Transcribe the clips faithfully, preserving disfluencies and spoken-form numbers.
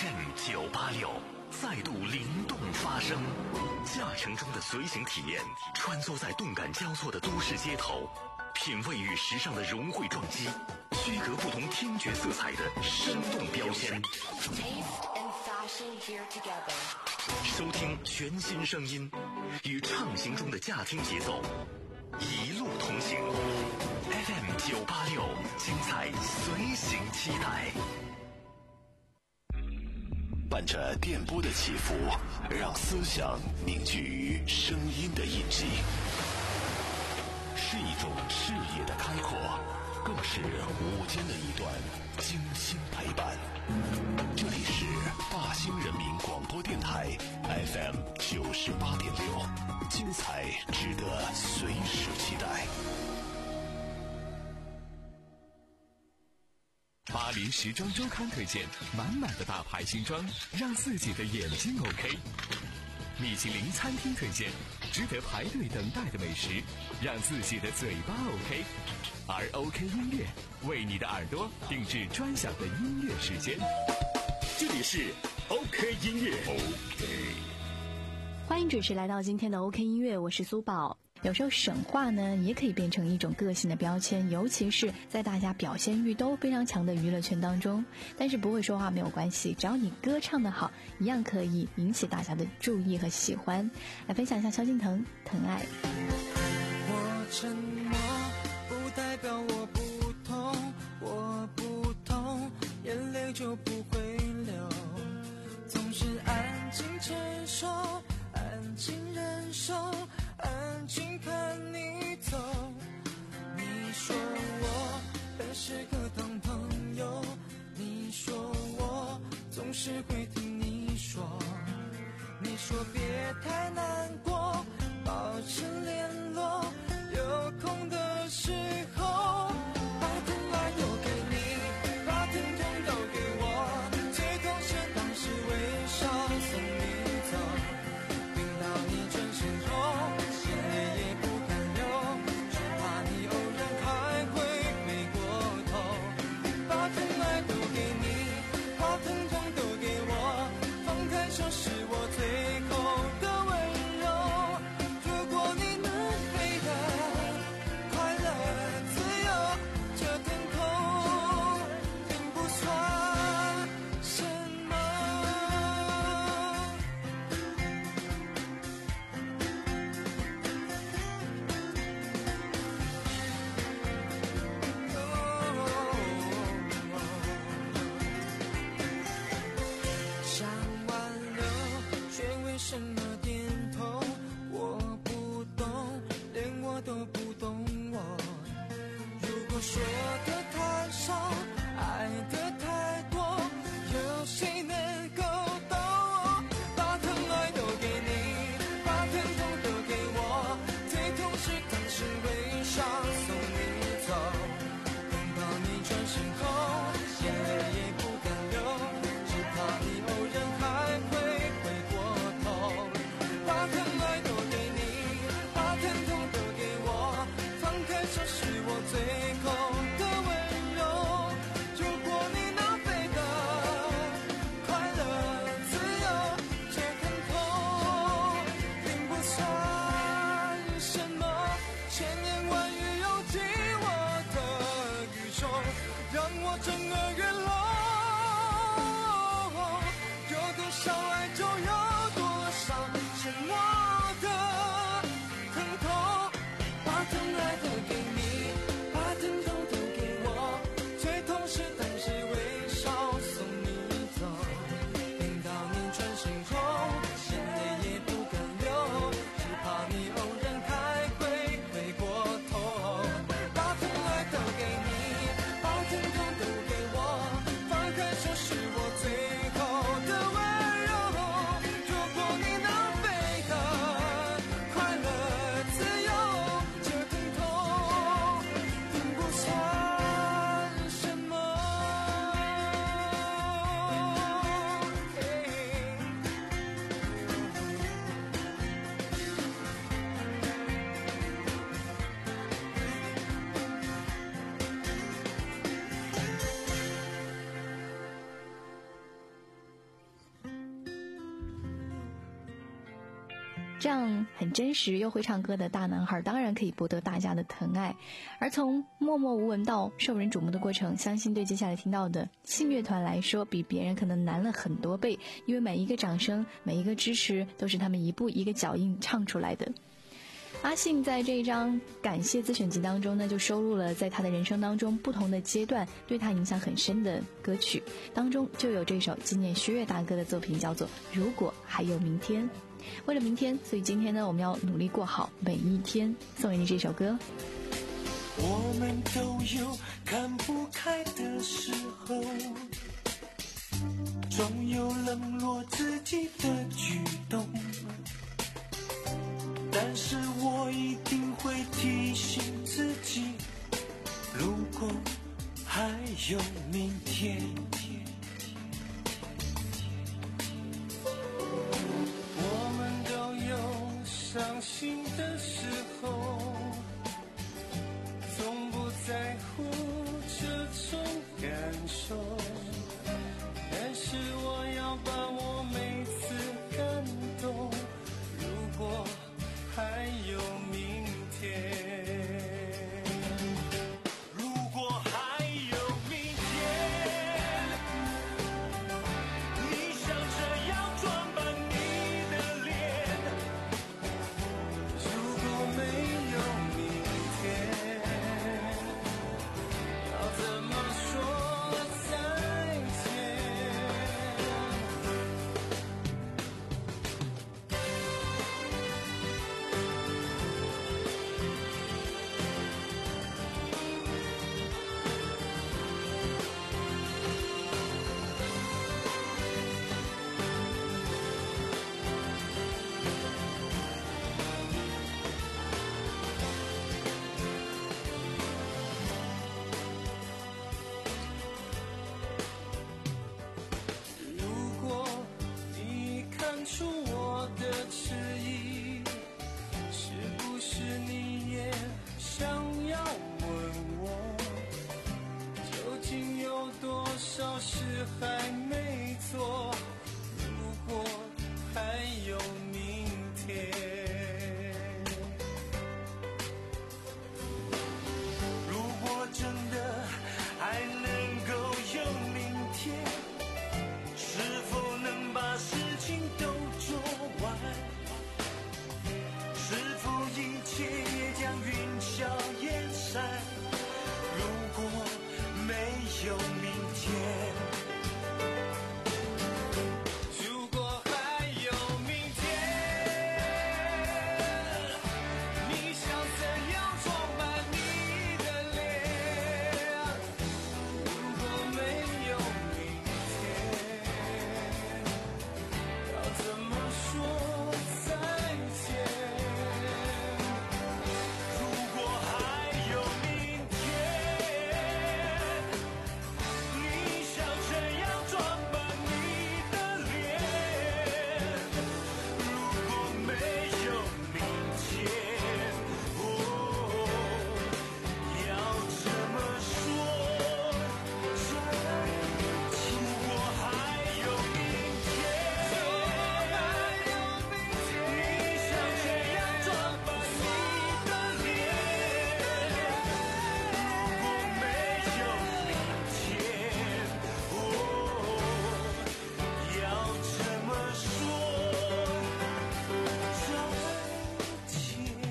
F M 九八六再度灵动发声，驾乘中的随行体验，穿梭在动感交错的都市街头，品味与时尚的融汇撞击，区隔不同听觉色彩的生动标签。收听全新声音，与畅行中的驾听节奏，一路同行。F M 九八六，精彩随行期待。 伴着电波的起伏，让思想凝聚于声音的印记，是一种视野的开阔，更是午间的一段精心陪伴。这里是大兴人民广播电台 F M 九十八点六，精彩值得随时期待。 巴黎时装周刊推荐满满的大牌新装，让自己的眼睛 OK。米其林餐厅推荐值得排队等待的美食，让自己的嘴巴 OK。而 OK 音乐为你的耳朵定制专享的音乐时间。这里是 OK 音乐 OK。 欢迎准时来到今天的 OK 音乐，我是苏宝。有时候省话呢也可以变成一种个性的标签，尤其是在大家表现欲都非常强的娱乐圈当中。但是不会说话没有关系，只要你歌唱得好，一样可以引起大家的注意和喜欢。来分享一下萧敬腾疼爱。 我沉默不代表我不痛，我不痛眼泪就不会流，总是安静承受，安静忍受，安静看你走。你说我本是个当朋友，你说我总是会听你说，你说别太难过，保持联络，有空的时候把疼爱都给你，把疼痛都给我，最痛是当时微笑送你走，冰到你转身后眼泪也不敢流，只怕你偶然还会回过头，把疼爱都给你，把疼痛都给我，放开手是我最后的温柔，如果你能飞得快乐自由，这疼痛并不算什么。想挽留，却为什么点头？我不懂，连我都不懂我。如果说的太少，爱的太多，有谁能够懂？把疼爱都给你，把疼痛都给我，最痛是当时微笑送你走，等到你转身后眼泪也不敢流，只怕你偶然还会回过头，把疼爱都给你，把疼痛都给我，放开手是我最后的温柔，如果你能飞得快乐自由，这疼痛并不算什么，千言万语涌进我的宇宙，让我整个月落，有多少爱就有多少沉默的疼痛，把疼爱都给你， 这样很真实又会唱歌的大男孩当然可以博得大家的疼爱，而从默默无闻到受人瞩目的过程，相信对接下来听到的信乐团来说比别人可能难了很多倍，因为每一个掌声每一个支持都是他们一步一个脚印唱出来的。阿信在这一张感谢自选集当中呢，就收录了在他的人生当中不同的阶段对他影响很深的歌曲，当中就有这首纪念薛岳大哥的作品，叫做如果还有明天。为了明天，所以今天呢，我们要努力过好每一天，送给你这首歌。 我们都有看不开的时候，总有冷落自己的举动，但是我一定会提醒自己，如果还有明天。我们都有伤心的时候，从不在乎这种感受，但是我要把握每次感动，如果还有明天。如果还有明天，你想这样装扮你的脸，如果没有明天，要怎么说再见？如果你看出我的迟疑，是不是你也想要问我，究竟有多少事还没做？如果还有明天，如果真的还能够有明天，是否能把事情都做完？是否一切也将云消烟散？如果没有明天，如果还有明天，你想怎样装扮你的脸？如果没有明天，要怎么说再见？如果还有明天，你想怎样装扮你的脸？如果没有明天，哦，要怎么说再见？如果还有明天，你想怎样装扮你的脸？如果没有明天，哦，要怎么说再见？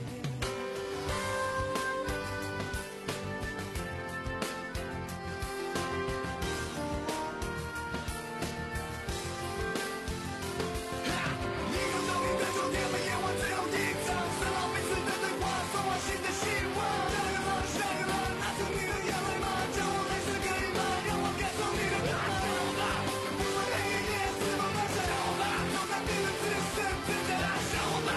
一个冬天的秋天，每夜晚最后一场，生老病死的对话，送我新的希望。下个了，下个了，拿出你的眼泪吗？叫我还是可以吗？让我感受你的热吗？不管黑夜是否发生，就算敌人只是真的笑我吧。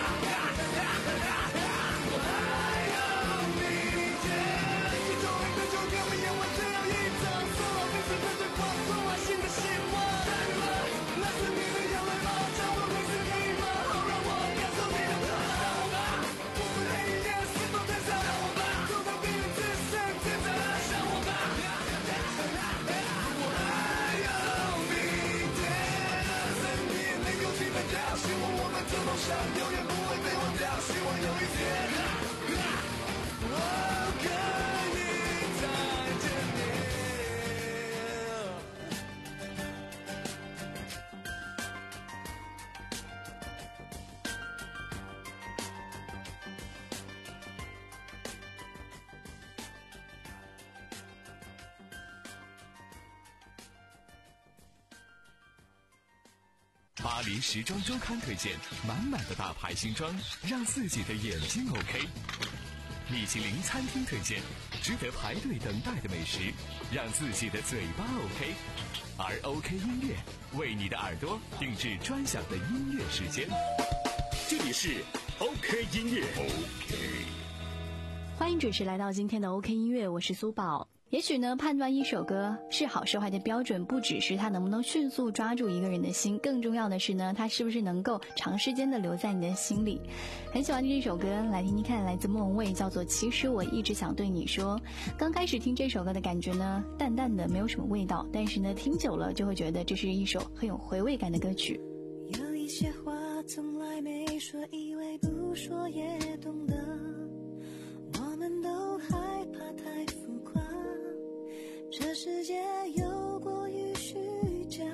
如果还有明天，一种一个秋天，每夜晚最后一场，生老病死的对话，送我新的希望。下个了，拿出你的眼泪吗？叫我还是可以吗？好让我感受你的热吗？不管黑夜是否太长，就算敌人只剩真的笑我吧。如果还有明天，在你眼泪有期待的，希望我们这梦想永远不会被掉，希望有一天我可以再见你。 巴黎时装周刊推荐满满的大牌新装，让自己的眼睛 OK。米其林餐厅推荐值得排队等待的美食，让自己的嘴巴 OK。而 OK 音乐为你的耳朵定制专享的音乐时间。 这里是 OK 音乐 OK。 欢迎准时来到今天的 OK 音乐，我是苏宝。也许呢，判断一首歌是好是坏的标准不只是它能不能迅速抓住一个人的心，更重要的是呢，它是不是能够长时间的留在你的心里。很喜欢这首歌，来听听看，来自莫文蔚，叫做其实我一直想对你说。刚开始听这首歌的感觉呢，淡淡的没有什么味道，但是呢，听久了就会觉得这是一首很有回味感的歌曲。 有一些话从来没说，以为不说也懂得，我们都害怕太浮夸，这世界有过于虚假。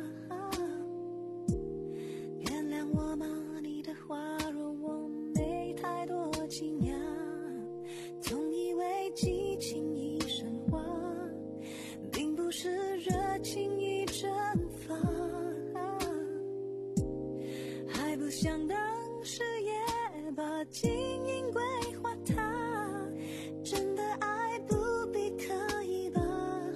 原谅我吗？你的话若我没太多惊讶，总以为激情已升华，并不是热情已蒸发，还不想当时也把经营规划它，真的爱不必可以吧。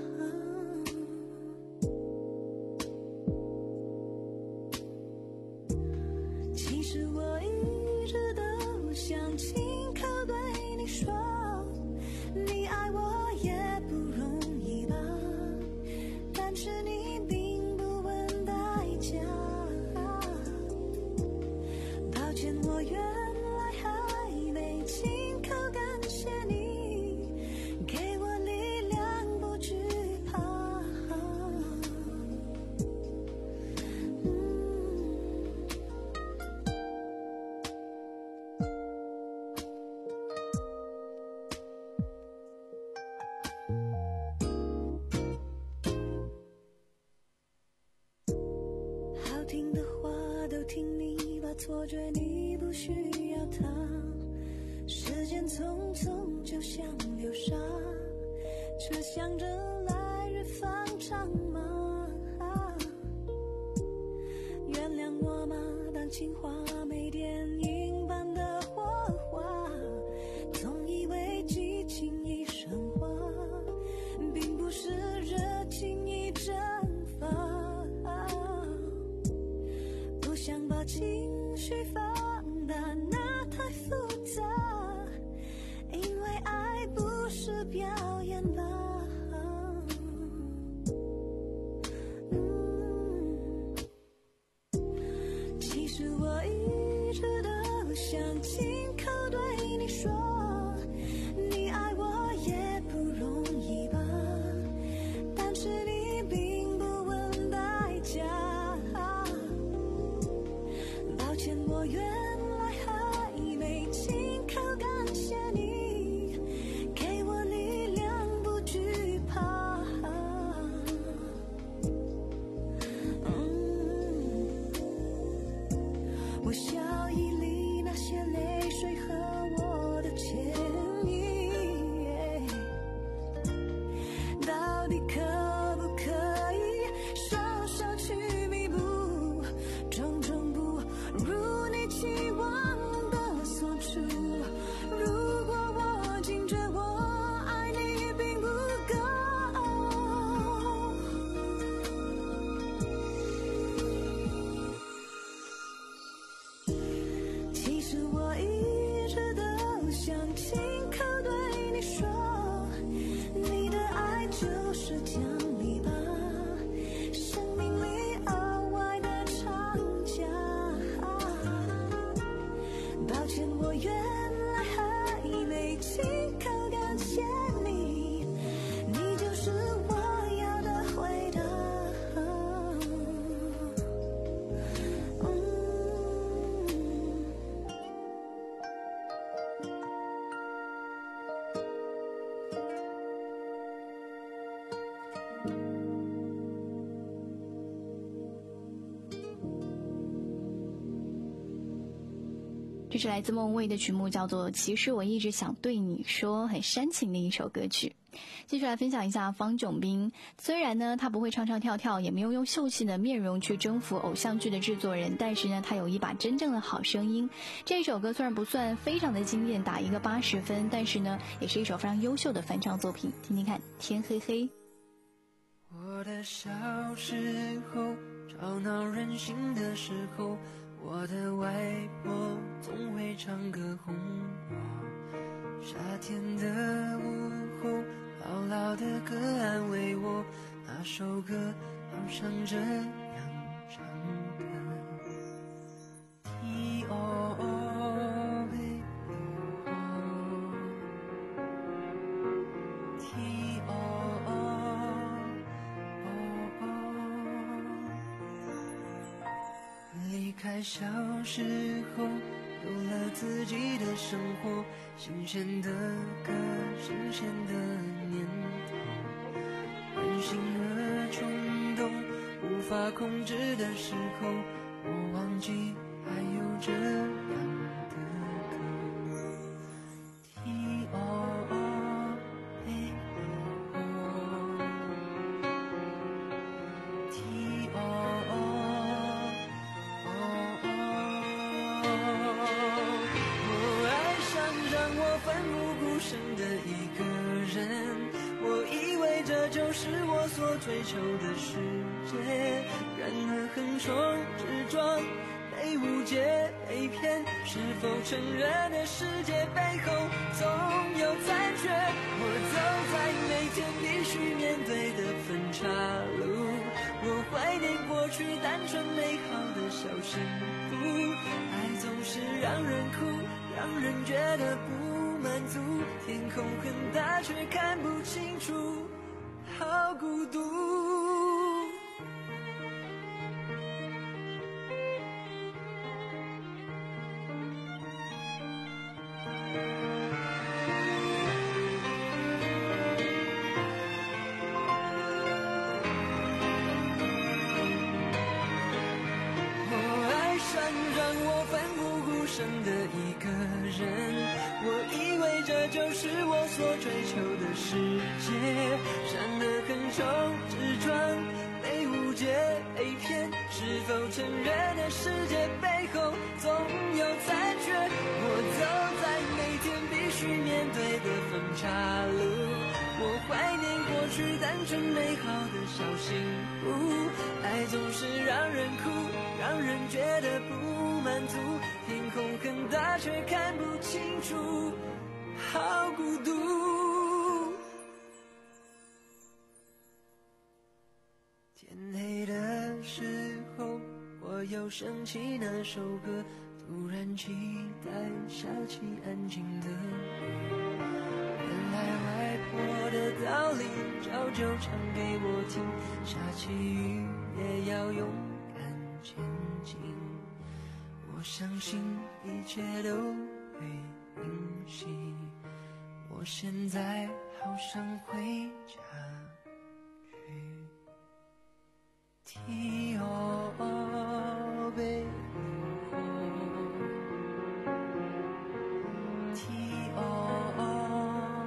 其实我一直都想亲口对你说，你爱我也不容易吧，但是你并不问代价。抱歉，我原来还没亲口感谢你，给我力量不惧怕。好听的话都听你吧，错觉你不需要它，时间匆匆就像流沙，却想着来日方长吗？原谅我吗？当情话没电影般的火花，总以为激情已升华，并不是热情已蒸发，不想把情绪放大，那太复杂，因为爱不是表演吧。嗯，其实我一直都想亲口对你说，你爱我也不容易吧，但是你并不问代价。抱歉，我原来还没亲口感谢你，给我力量不惧怕。嗯，我笑意里那些泪水和我的牵这是来自孟蔚的曲目，叫做《其实我一直想对你说》，很煽情的一首歌曲。继续来分享一下方炯斌，虽然呢他不会唱唱跳跳，也没有用秀气的面容去征服偶像剧的制作人，但是呢他有一把真正的好声音。这首歌虽然不算非常的惊艳，打一个八十分，但是呢也是一首非常优秀的翻唱作品。听听看，天黑黑。 我的小时候，吵闹任性的时候，我的外婆总会唱歌哄我，夏天的午后，牢牢的歌安慰我，那首歌好像这样唱的。T O O baby oh T O O oh oh 离开小时候，有了自己的生活，新鲜的歌，新鲜的念头，任性和冲动无法控制的时候，我忘记还有这样的歌。 T O O baby oh T O O我爱上让我奋不顾身的一个人，我以为这就是我所追求的世界，然而横冲直撞，被误解被骗，是否承认的世界背后总有残缺，我走在每天必须面对的分岔路，我怀念过去单纯美好的小幸福，爱总是让人哭，让人觉得不满足，天空很大却看不清楚，好孤独。的一个人，我以为这就是我所追求的世界，然而横冲直撞，被误解被骗，是否承认的世界背后总有残缺，我走在每天必须面对的分岔路，我怀念过去单纯美好的小幸福，爱总是让人哭，让人觉得不满足，天空很大却看不清楚，好孤独。天黑的时候，我又想起那首歌，突然期待下起安静的雨，原来外婆的道理早就唱给我听，下起雨也要勇敢前进，我相信一切都会平息，我现在好想回家去。 T O O baby T O O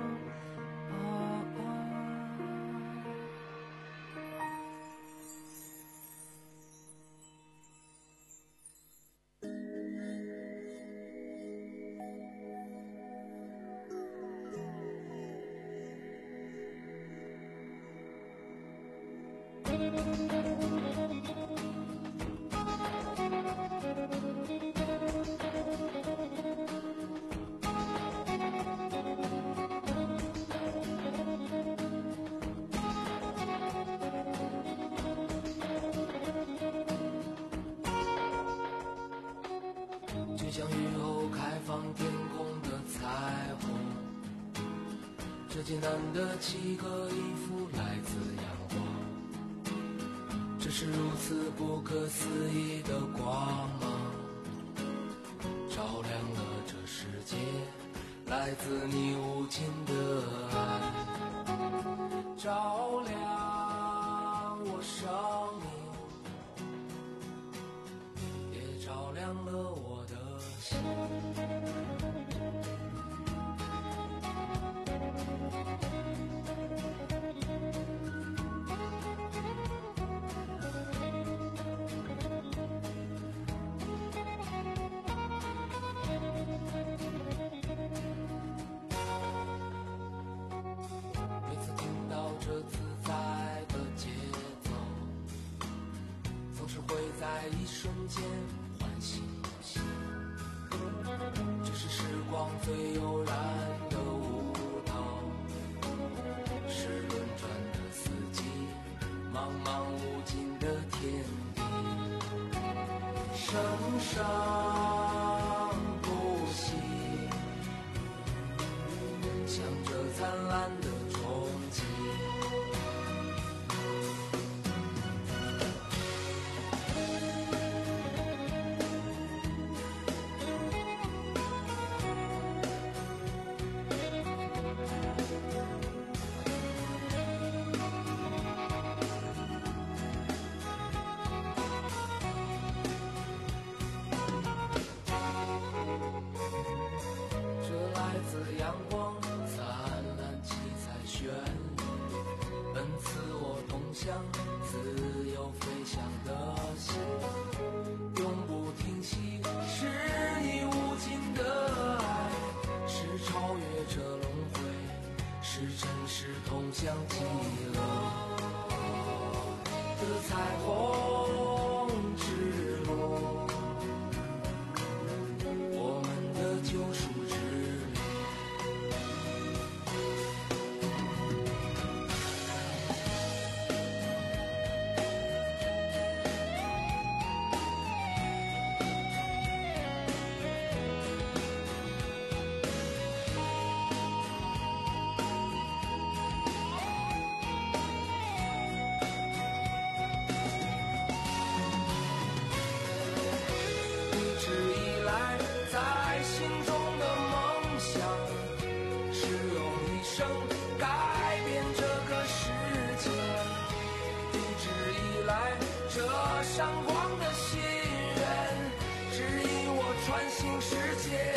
就像雨后开放天空的彩虹，这件难得几个衣服来自阳光，这是如此不可思议的光芒，照亮了这世界，来自你无尽的爱，照亮我生命，也照亮了我的心。 在一瞬间唤醒我心，这是时光最悠然的舞蹈，是轮转的四季，茫茫无尽的天地，生生不息，向着灿烂的憧憬。阳光灿烂，七彩绚丽，奔驰我通向自由飞翔的心，永不停息，是你无尽的爱，是超越这轮回，是真实通向极乐的彩虹之路，我们的救赎之旅。闪光的心愿，指引我穿行世界。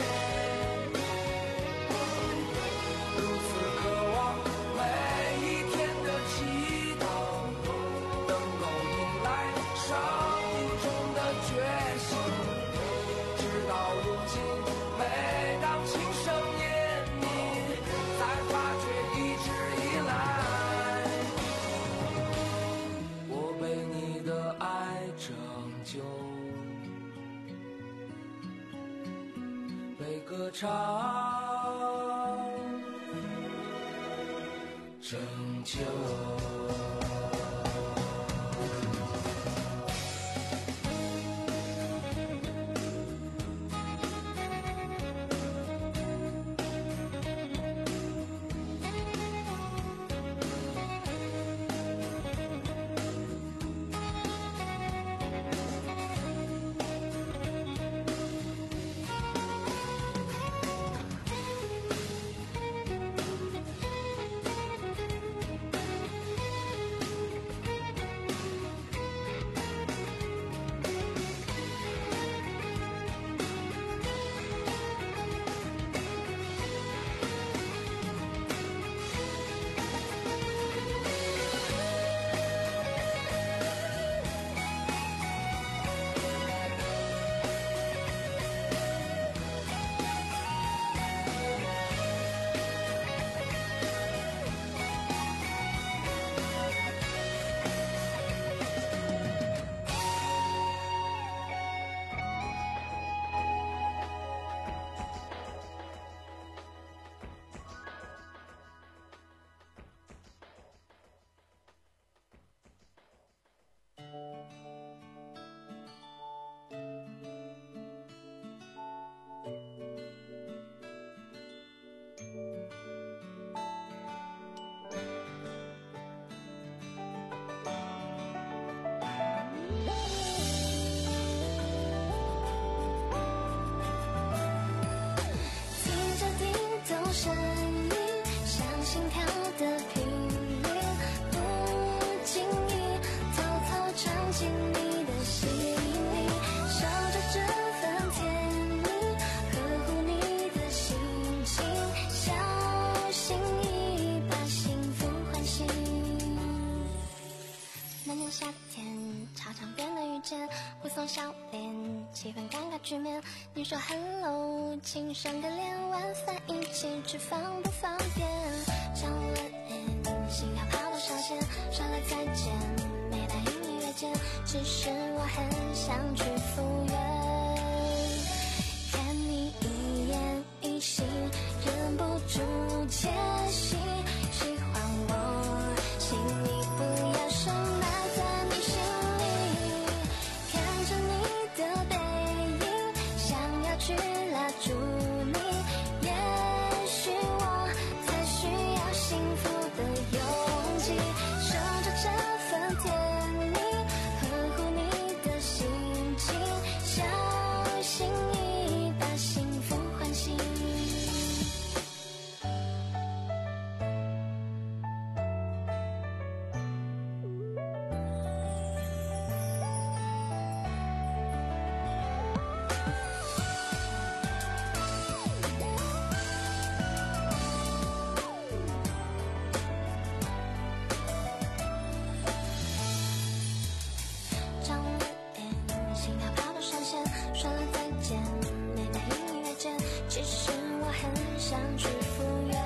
如此渴望每一天的祈祷，能够迎来生命中的觉醒。直到如今，每当琴声念你，才发觉一直以来，我被你的爱拯救，被歌唱拯救。 气氛尴尬局面，你说 hello， 请上个脸，晚饭一起吃方不方便？想问心跳跑到上线，说了再见，没带音乐键， 只是我很想去赴约。看你一眼一行，忍不住窃喜，喜欢我，请你不要深埋在你心里。看着你的背影，想要去拉住你，也许我才需要幸福的勇气，守着这份甜蜜，呵护你的心情，小心翼翼把幸福唤醒。张五点，心跳跑到上线，说了再见，没在音乐间，其实我很想去赴约。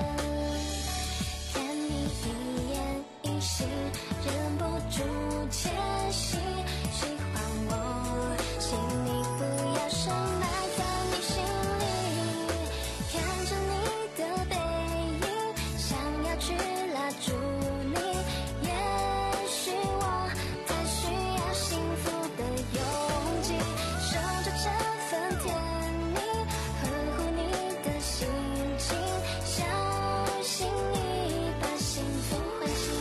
看你一眼一行，忍不住窃喜，喜欢我，请你不要深埋在你心里。看着你的背影，想要去拉住你，也许我才需要幸福的勇气，守着这份甜蜜，呵护你的心情，小心翼翼把幸福唤醒。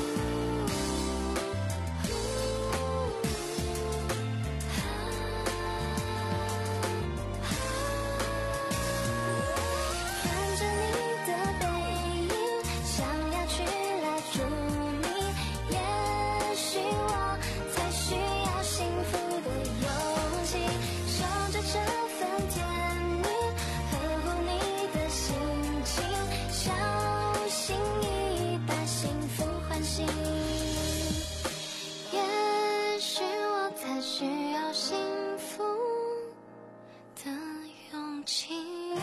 看着你的背影，想要去拉住你，也许我才需要幸福的勇气，守着这份甜蜜，呵护你的心情，小心翼翼把幸福唤醒。也许我才需要幸福的勇气。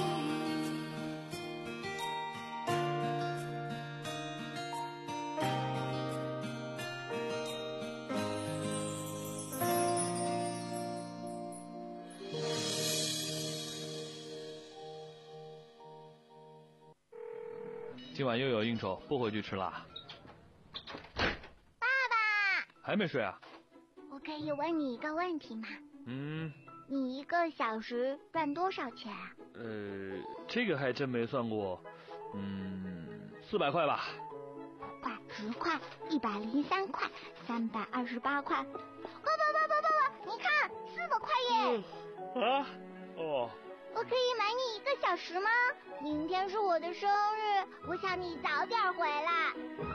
今晚又有应酬，不回去吃啦。 爸爸， 还没睡啊？ 我可以问你一个问题吗？ 嗯， 你一个小时赚多少钱啊？ 呃，这个还真没算过。嗯，四百块吧。 块、十块、一百零三块、三百二十八块。爸爸爸爸爸爸，你看，四百块耶！ 啊？哦。 我可以买你一个小时吗？明天是我的生日，我想你早点回来。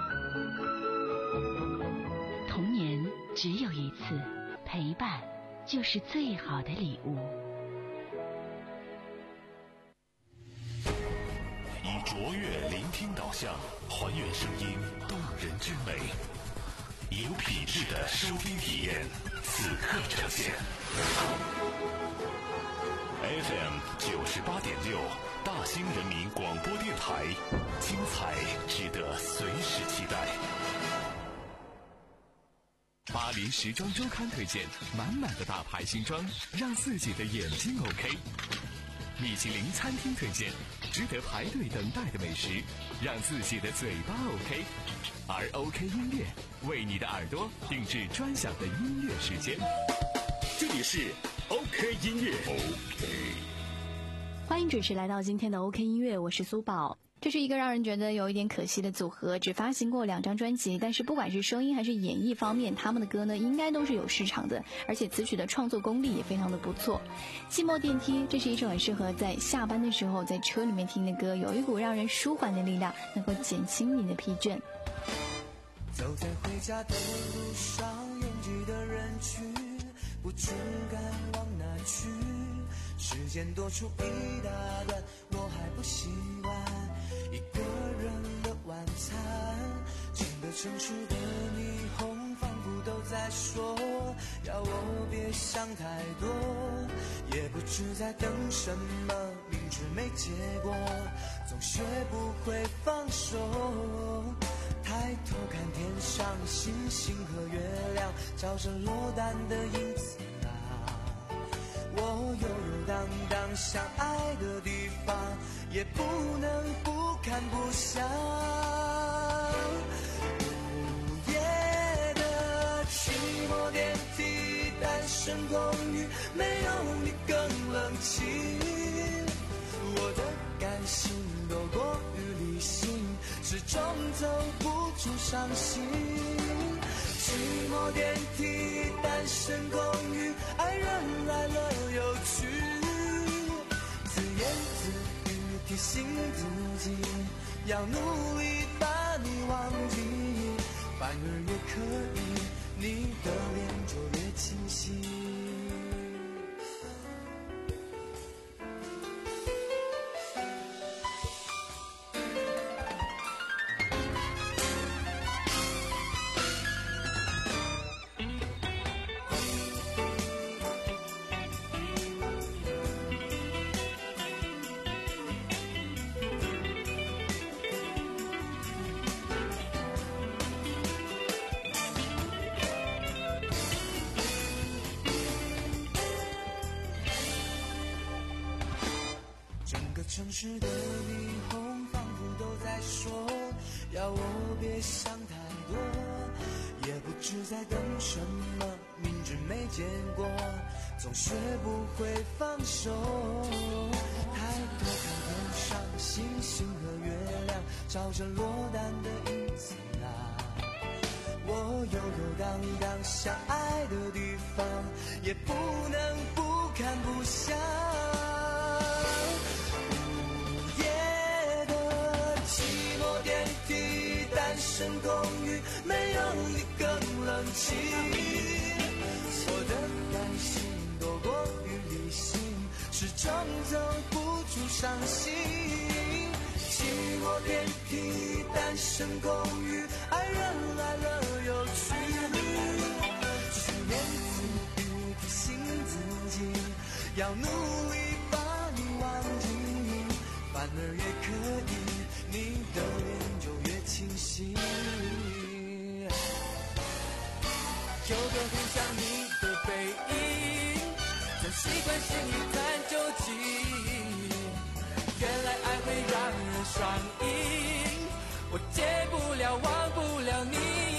童年只有一次，陪伴就是最好的礼物。 以卓越聆听导向，还原声音动人之美，有品质的收听体验，此刻呈现。F M 九十八点六，大兴人民广播电台，精彩值得随时期待。 巴黎时装周刊推荐，满满的大牌新装，让自己的眼睛 OK。米其林餐厅推荐，值得排队等待的美食，让自己的嘴巴 OK。而 OK 音乐为你的耳朵定制专享的音乐时间。这里是 OK 音乐 OK。 欢迎准时来到今天的 OK 音乐，我是苏宝。这是一个让人觉得有一点可惜的组合，只发行过两张专辑，但是不管是声音还是演绎方面，他们的歌呢应该都是有市场的，而且词曲的创作功力也非常的不错。寂寞电梯，这是一首很适合在下班的时候在车里面听的歌，有一股让人舒缓的力量，能够减轻你的疲倦。 走在回家的路上，拥挤的人群，不知该往哪去，时间多出一大段，我还不习惯一个人的晚餐。整个城市的霓虹仿佛都在说，要我别想太多，也不知在等什么，明知没结果，总学不会放手。 抬头看天上星星和月亮，照成落单的影子啊。我悠悠荡荡相爱的地方，也不能不看不想。午夜的寂寞电梯，单身公寓，没有你更冷清。我的感性多过于理性，始终走不出伤心。寂寞电梯，单身公寓，爱人来了又去，自言自语提醒自己，要努力把你忘记，反而越刻意，你的脸就越清晰。城市的霓虹仿佛都在说，要我别想太多，也不知在等什么，明知没结果，总学不会放手。抬头看天上星星和月亮，照着落单的影子啊。我悠悠荡荡相爱的地方，也不能不看不想。单身公寓，没有你更冷清。我的感性多过于理性，始终走不出伤心。寂寞电梯，单身公寓，爱人来了又去，自言自语提醒自己，要努力把你忘记，反而越刻意，你的脸就越清晰。有个很像你的背影，总习惯性一探究竟，原来爱会让人上瘾，我戒不了忘不了你。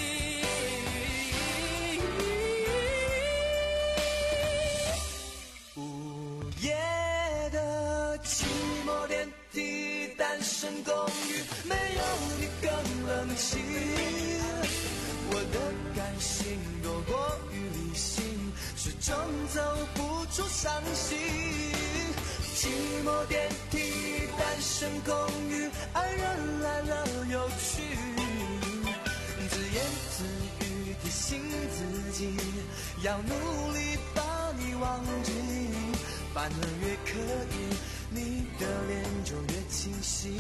午夜的寂寞电梯，单身公寓，没有你更冷清。我的感性多过于理性，始终走不出伤心。寂寞电梯，单身公寓，爱人来了又去，自言自语提醒自己，要努力把你忘记，反而越刻意，你的脸就越清晰。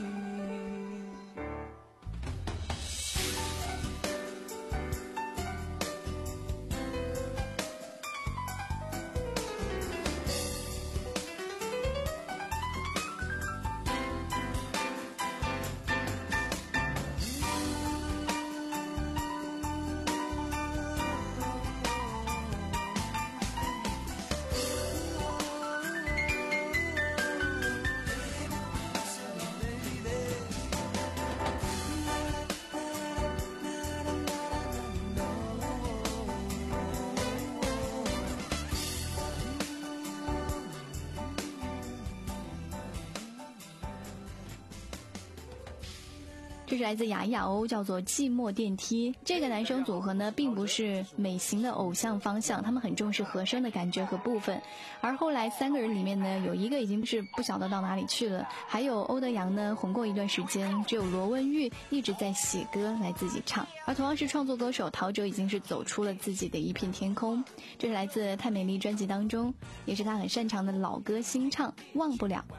这是来自雅雅欧，叫做寂寞电梯。这个男生组合呢，并不是美型的偶像方向，他们很重视和声的感觉和部分。而后来三个人里面呢，有一个已经是不晓得到哪里去了，还有欧德阳呢红过一段时间，只有罗文玉一直在写歌来自己唱。而同样是创作歌手陶喆已经是走出了自己的一片天空。这是来自太美丽专辑当中，也是他很擅长的老歌新唱，忘不了。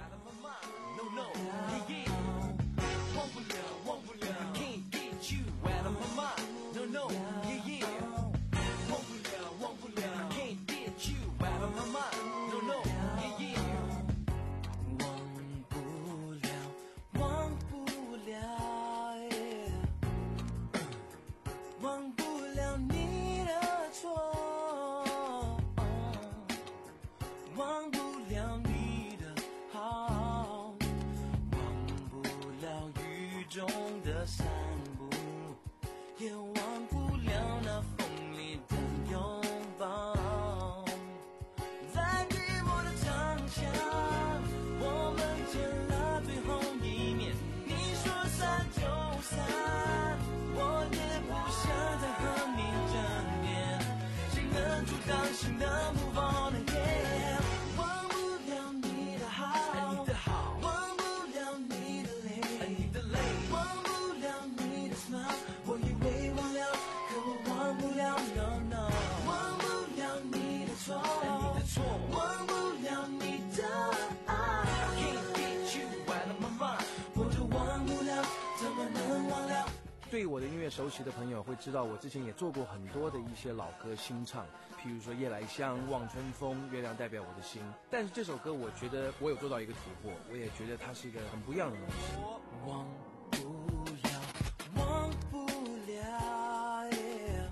心的 move on yeah 忘不了你的好你的好忘不了你的泪你的泪忘不了你的 smile 我以为忘了可我忘不了 no no 忘不了你的错你的错忘不了你的爱 Can't get you out of my mind 我就忘不了怎么能忘了对我的音乐熟悉的朋友会知道，我之前也做过很多的一些老歌新唱，譬如说《夜来香》《望春风》《月亮代表我的心》，但是这首歌我觉得我有做到一个突破，我也觉得它是一个很不一样的东西。 忘不了，忘不了， yeah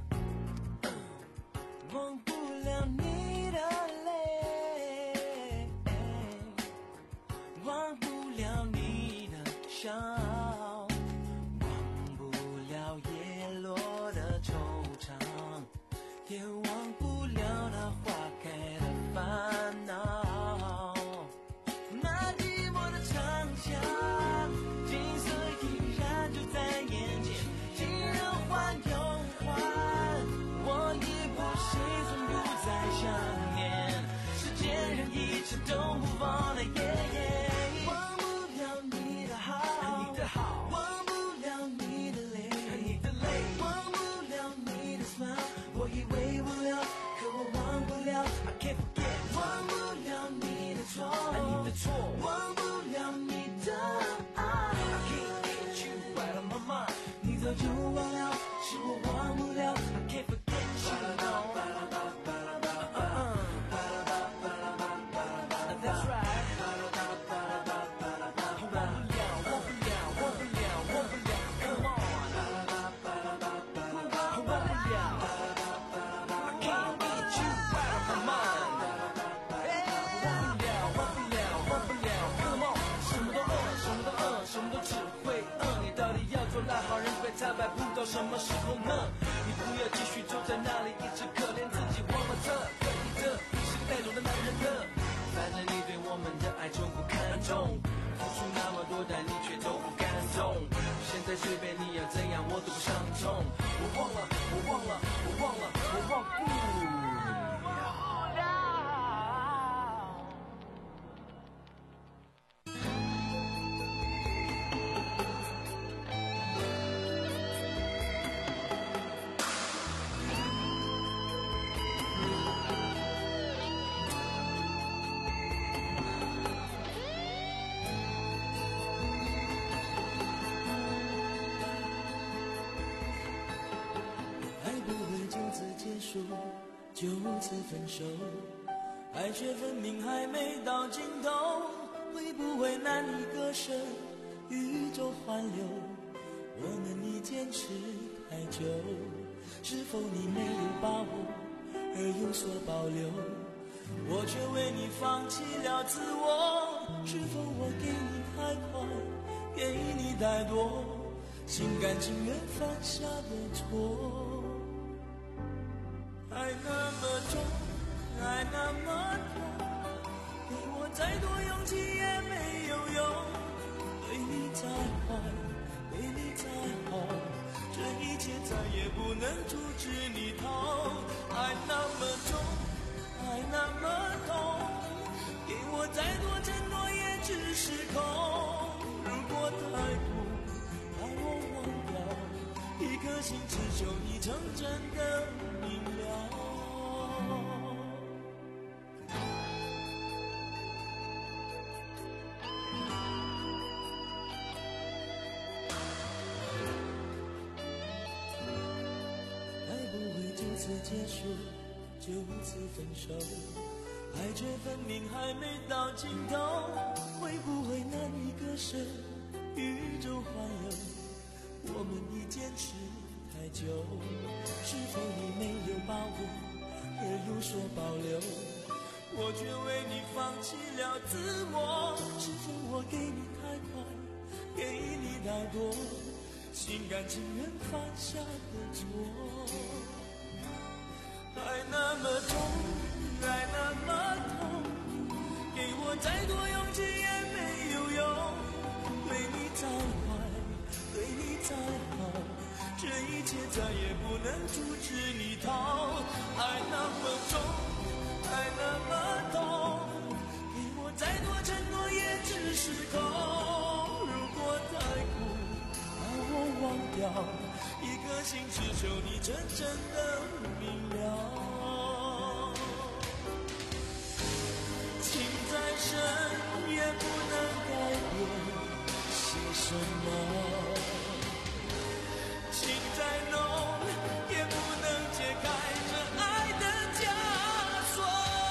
忘不了你的泪，忘不了你的笑。也忘不了那花开的烦恼，那寂寞的长巷，景色依然就在眼前，既然换又换，我已不心存不再想念，时间让一切都 move on 了 yeah yeah 忘不了你的好你的好忘不了你的泪你的泪忘不了你的 smile 我以为忘了，可我忘不了 I can't forget 忘不了你的错你的错忘不了你的爱 I can't get you out of my mind 你早就忘了，是我忘不了 I can't forget you no That's right 才摆不到什么时候呢？你不要继续坐在那里，一直可怜自己，忘了这可以的，是个带种的男人的。反正你对我们的爱从不看重，付出那么多，但你却都不感动。现在随便你要怎样，我都不伤痛。我忘了，我忘了，我忘了，我忘不了。就此分手，爱却分明还没到尽头，会不会难以割舍？宇宙环流，我们已坚持太久，是否你没有把握而有所保留？我却为你放弃了自我，是否我给你太快，给你太多，心甘情愿犯下的错？爱那么重，爱那么痛，给我再多勇气也没有用。对你再坏，对你再好，这一切再也不能阻止你逃。爱那么重，爱那么痛，给我再多承诺也只是空。如果太多，让我忘掉，一颗心只求你成真的明了。爱不会就此结束，就此分手，爱却分明还没到尽头，会不会难以割舍？宇宙环游，我们已坚持太久，是否你没有把握而有所保留？我却为你放弃了自我，是否我给你太快，给你太多，心甘情愿犯下的错？爱那么重，爱那么痛，给我再多勇气也没有用。对你再坏，对你再好，这一切再也不能阻止你逃。爱那么重。 真正的明了。情再深也不能改变些什么，情再浓也不能解开这爱的枷锁。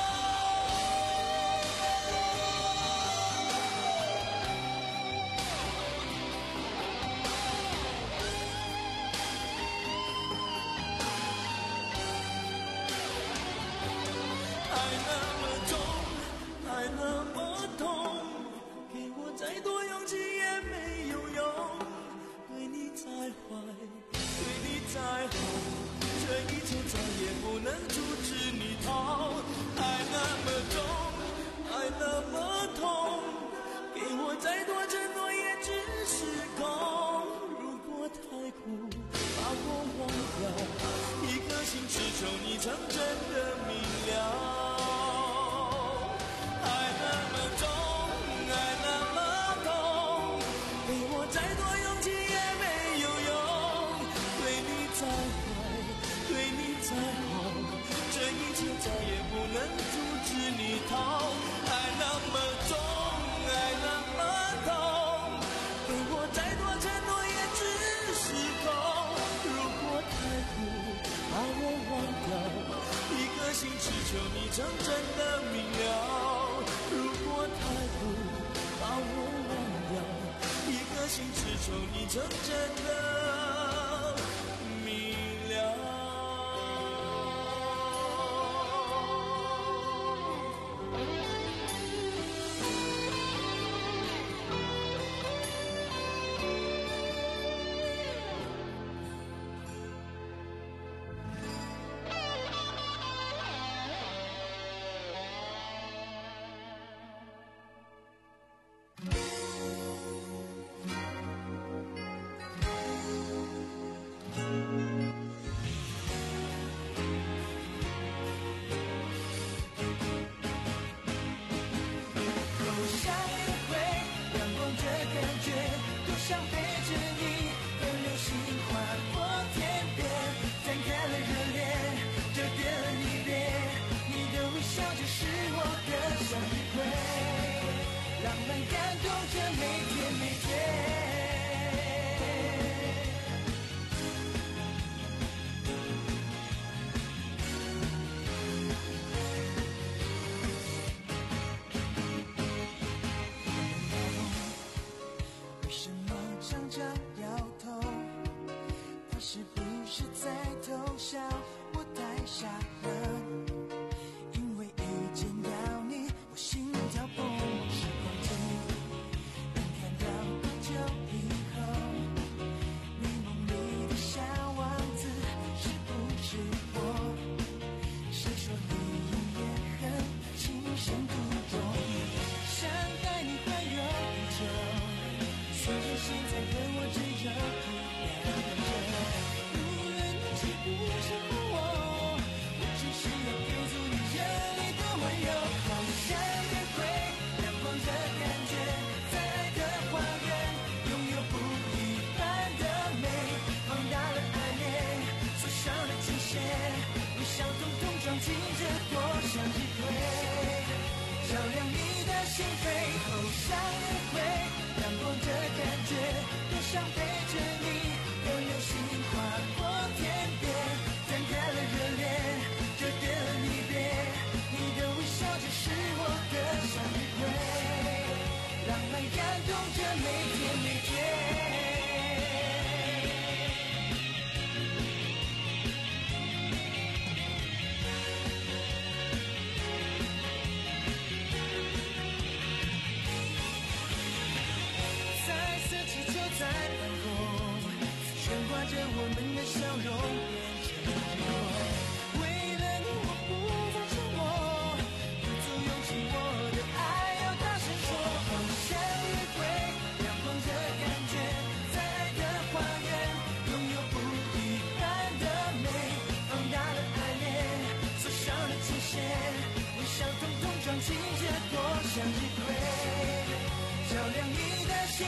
爱那么重，爱那么痛，给我再多勇气也没有用。对你再坏，对你再好，这一切再也不能阻止你逃。爱那么重，爱那么痛，给我再多承诺也只是空。如果太苦，把我忘掉，一颗心只求你曾真的明了。爱那么重，爱那么痛，给我再多勇气也没有用。对你再坏，对你再好，这一切再也不能阻止你逃。爱那么重，爱那么痛，给我再多承诺也只是空。如果太苦，把我忘掉，一颗心只求你曾真的明了。如果太苦，把我忘掉，一颗心只求你曾真的明了。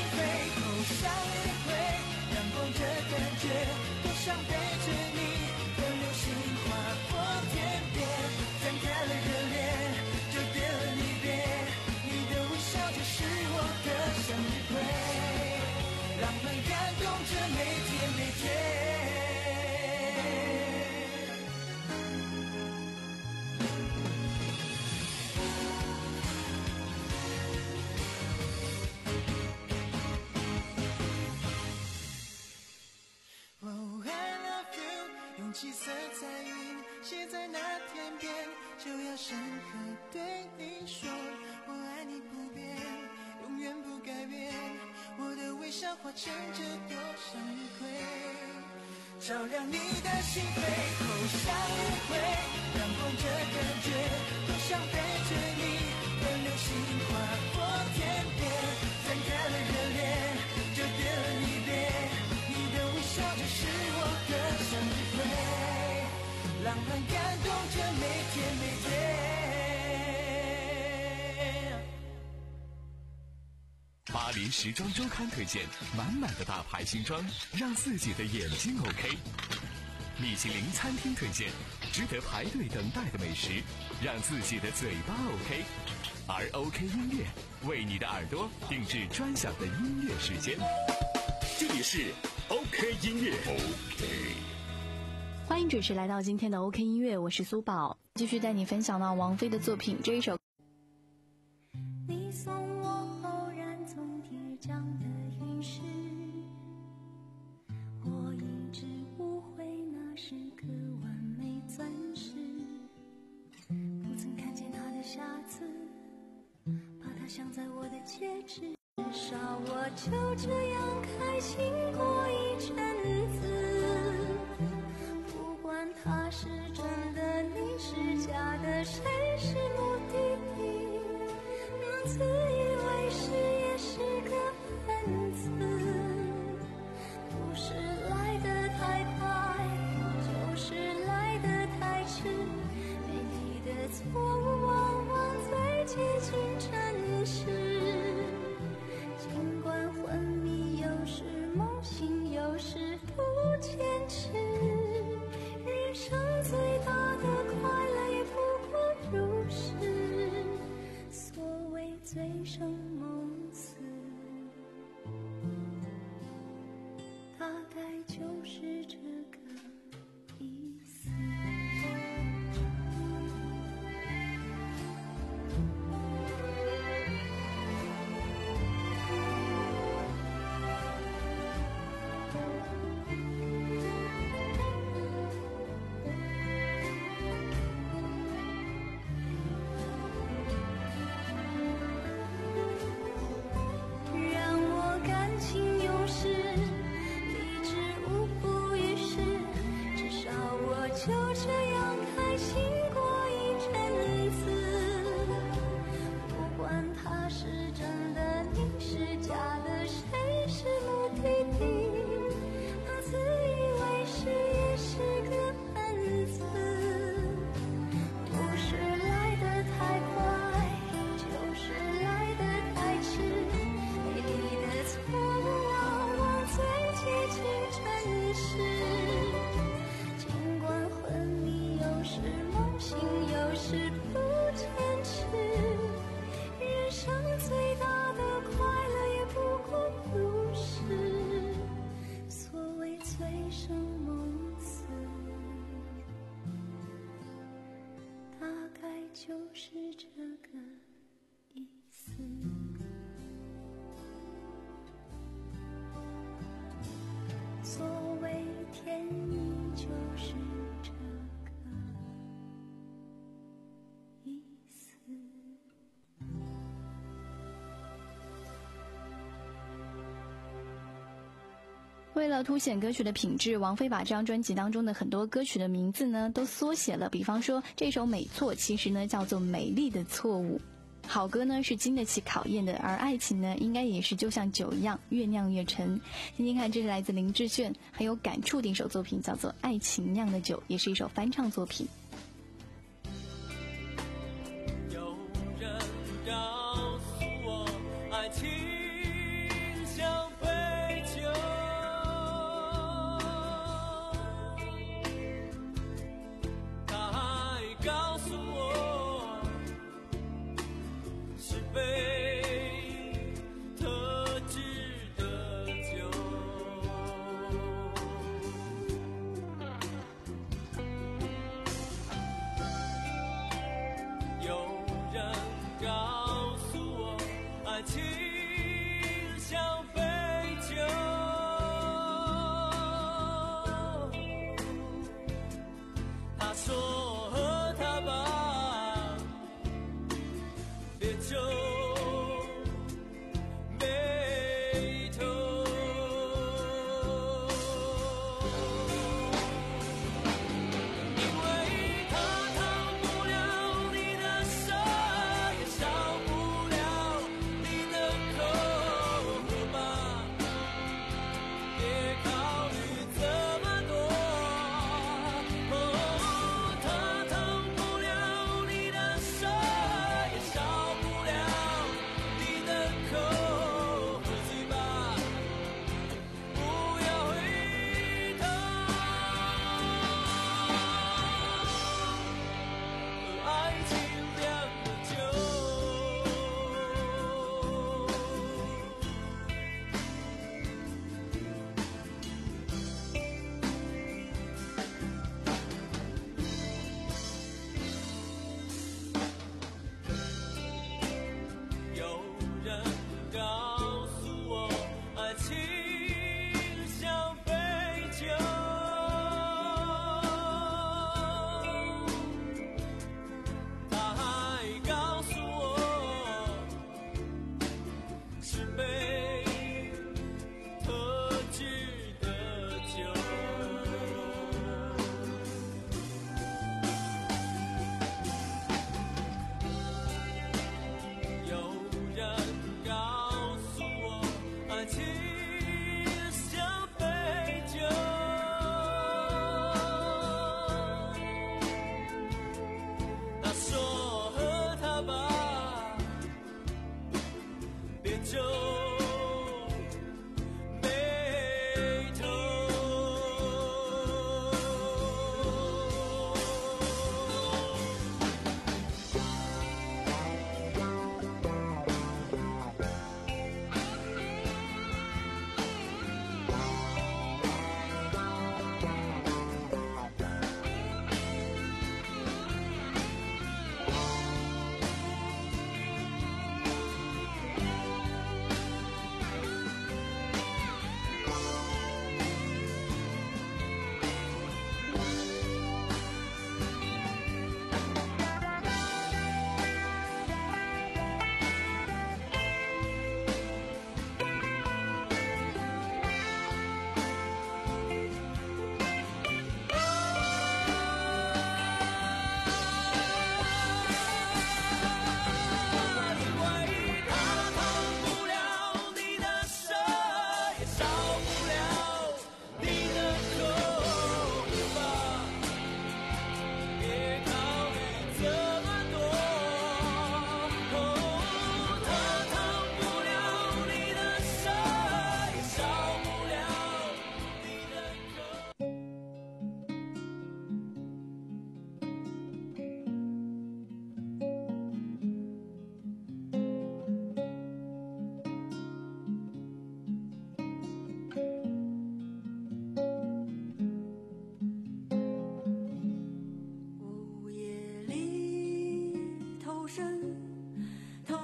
像一回，阳光的感觉，多想陪着你。 话真的多像迂回，照亮你的心扉，口向迂回，阳光这感觉多像背着你的流星划过天边，展开了热烈，就变了离别，你的微笑就是我的向日葵，浪漫感动着每天每天。 巴黎时装周刊推荐满满的大牌新装，让自己的眼睛 OK。米其林餐厅推荐值得排队等待的美食，让自己的嘴巴 OK。而 OK 音乐为你的耳朵定制专享的音乐时间。 这里是 OK 音乐 OK。 欢迎准时来到今天的 OK 音乐，我是苏宝，继续带你分享到王菲的作品。这一首你送我偶然从天降的陨石，我一直误会那是颗完美钻石，不曾看见它的瑕疵，把它镶在我的戒指，至少我就这样开心过一阵子，不管它是真的你是假的，谁是目的地，自以为是也是个分子，不是来得太快，就是来得太迟，美丽的错误往往最接近真实，尽管昏迷有时梦醒有时不坚持，人生最大的快乐也不过如是，所谓醉生梦死，大概就是这个意思。就是这个意思。所谓天意就是这个意思。 为了凸显歌曲的品质，王菲把这张专辑当中的很多歌曲的名字呢都缩写了，比方说这首《美错》其实呢叫做美丽的错误。好歌呢是经得起考验的，而爱情呢应该也是就像酒一样越酿越陈。听听看，这是来自林志炫很有感触的一首作品，叫做《爱情酿的酒》，也是一首翻唱作品。 有人告诉我，爱情像杯酒，他还告诉我是杯特制的酒。有人告诉我，爱情像杯酒，他说喝它吧，别皱眉头。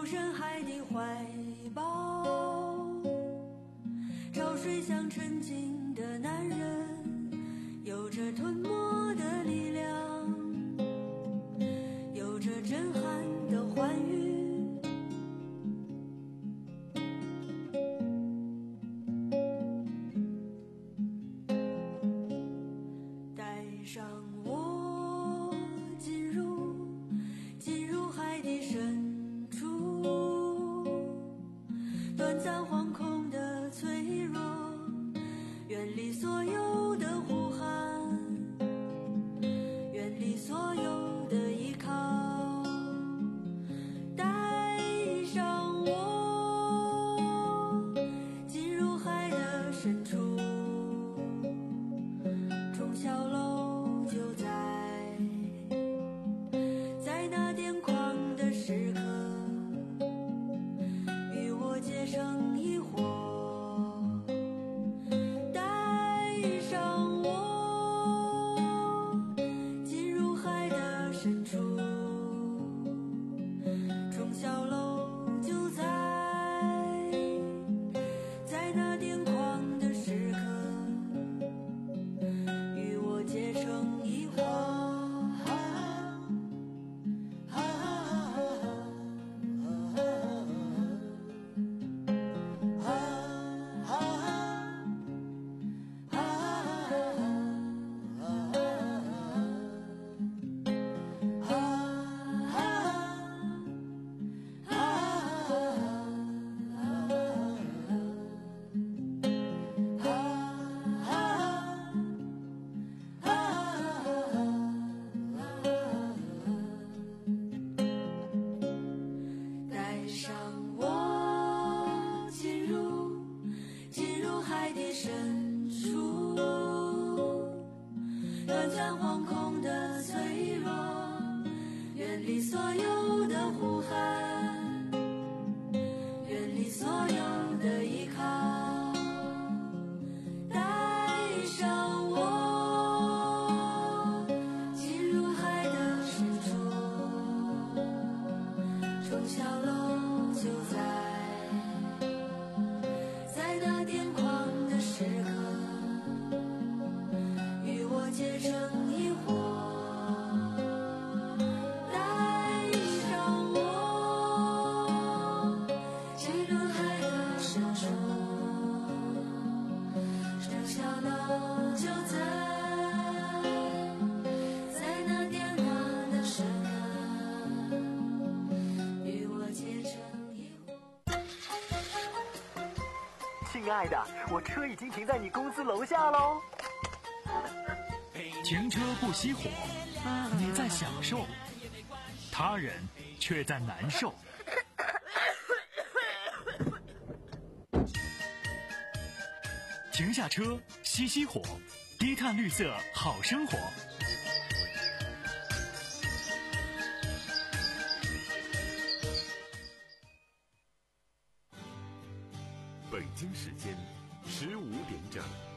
深海的怀抱，潮水像沉静的男人，有着吞没的力量，有着震撼的欢愉。带上我进入进入海的深处，短暂惶恐的脆弱，远离所有的呼喊，远离所有的依靠。带上我进入海的深处，钟小楼就在在那癫狂的时刻，与我结成一伙。带上我进入海的深处，钟小楼就在在那癫狂的时刻，与我结成一伙。带上我进入进入海的深处，短暂惶恐的脆弱，远离所有的呼喊，远离所有的依靠。带上我进入海的深处，钟小楼就在在那癫狂的时刻，与我结成一伙。带上我进入海的深处，钟小楼就在在那癫狂的时刻，与我结成一伙。 亲爱的，我车已经停在你公司楼下喽。 停车不熄火，你在享受，他人却在难受。停下车，熄熄火，低碳绿色好生活。 北京时间十五点整。